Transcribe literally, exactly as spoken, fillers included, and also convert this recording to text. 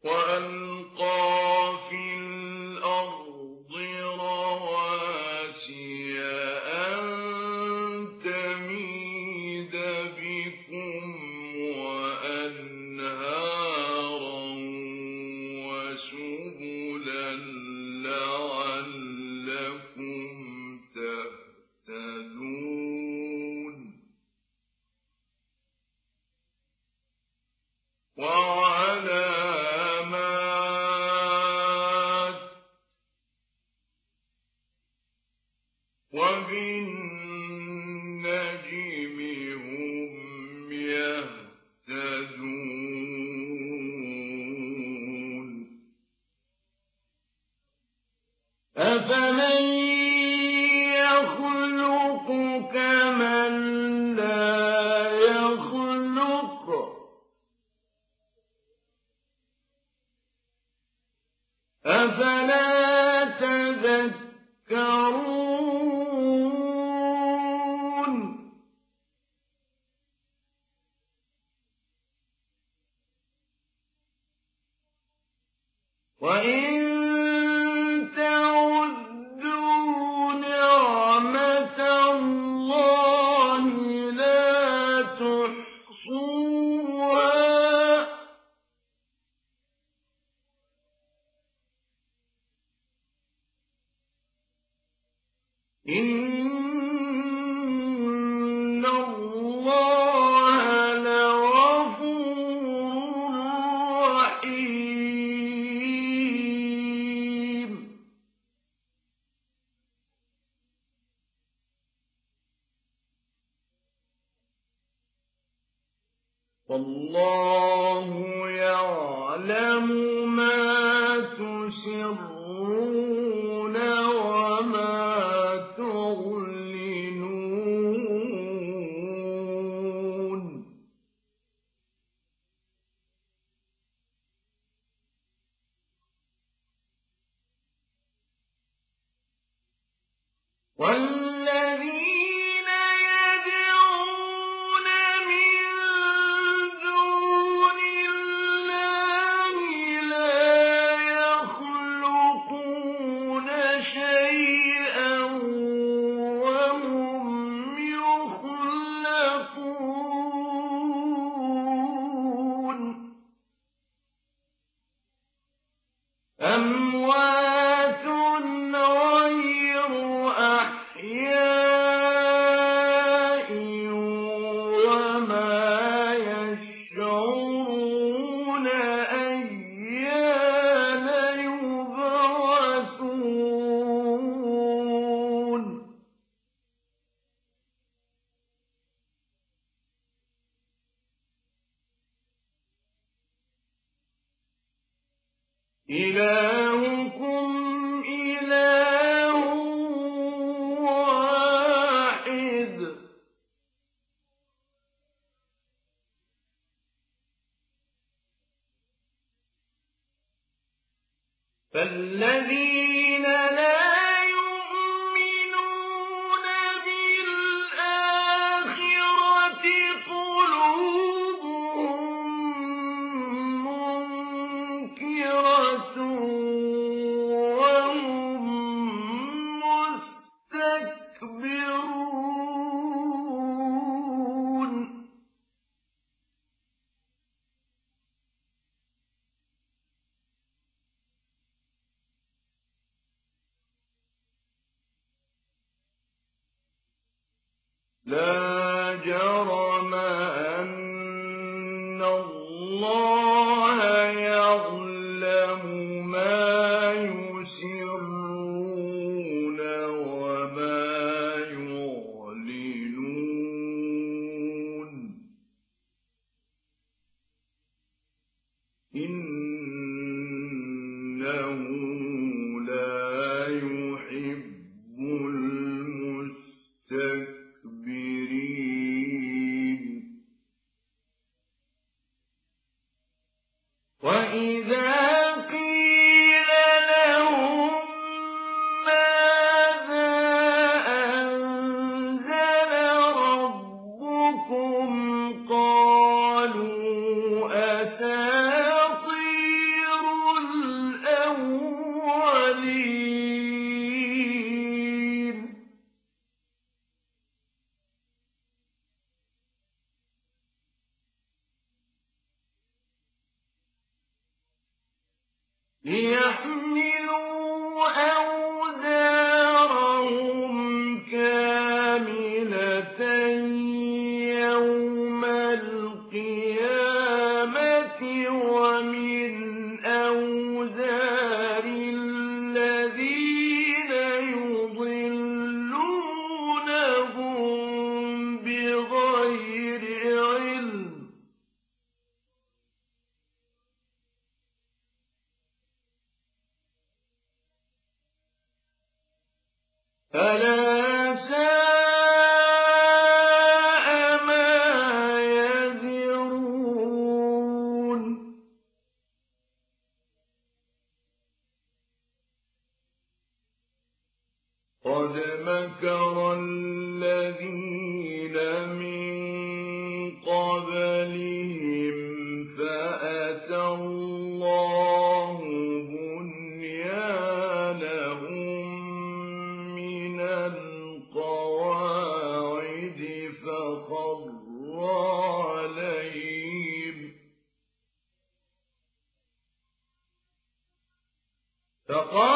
وألقى في الأرض رواسي أن تميد بكم وأنهارا وسبلا لعلكم تهتدون وعلامات وبالنجم هم يهتدون أفمن يخلق كمن لا يخلق أفلا تذكرون وإن تعدوا نعمة الله لا تحصوها إن الله لغفور رحيم والله يعلم ما تسرون وما تعلنون والذين يدعون من دون الله لا يخلقون شيئا وهم يخلقون أموات غير أحياء وما يشعرون أيان يبعثون إلهكم إله واحد فالذين لا يؤمنون بالآخرة قلوبهم منكرة وهم مستكبرون لا جرم أن الله يعلم ما يسرون وما يعلنون إنه لا يحب المستكبرين وإذا قيل لهم ماذا أنزل ربكم قالوا أساطير ليحملوا أوزارهم كاملة يوم القيامة ومن أوزار الذين يضلونهم بغير علم ألا ساء ما يزرون قد مكر الذين من قبلهم فأتى الله بنيانهم من القواعد فخر عليهم فقال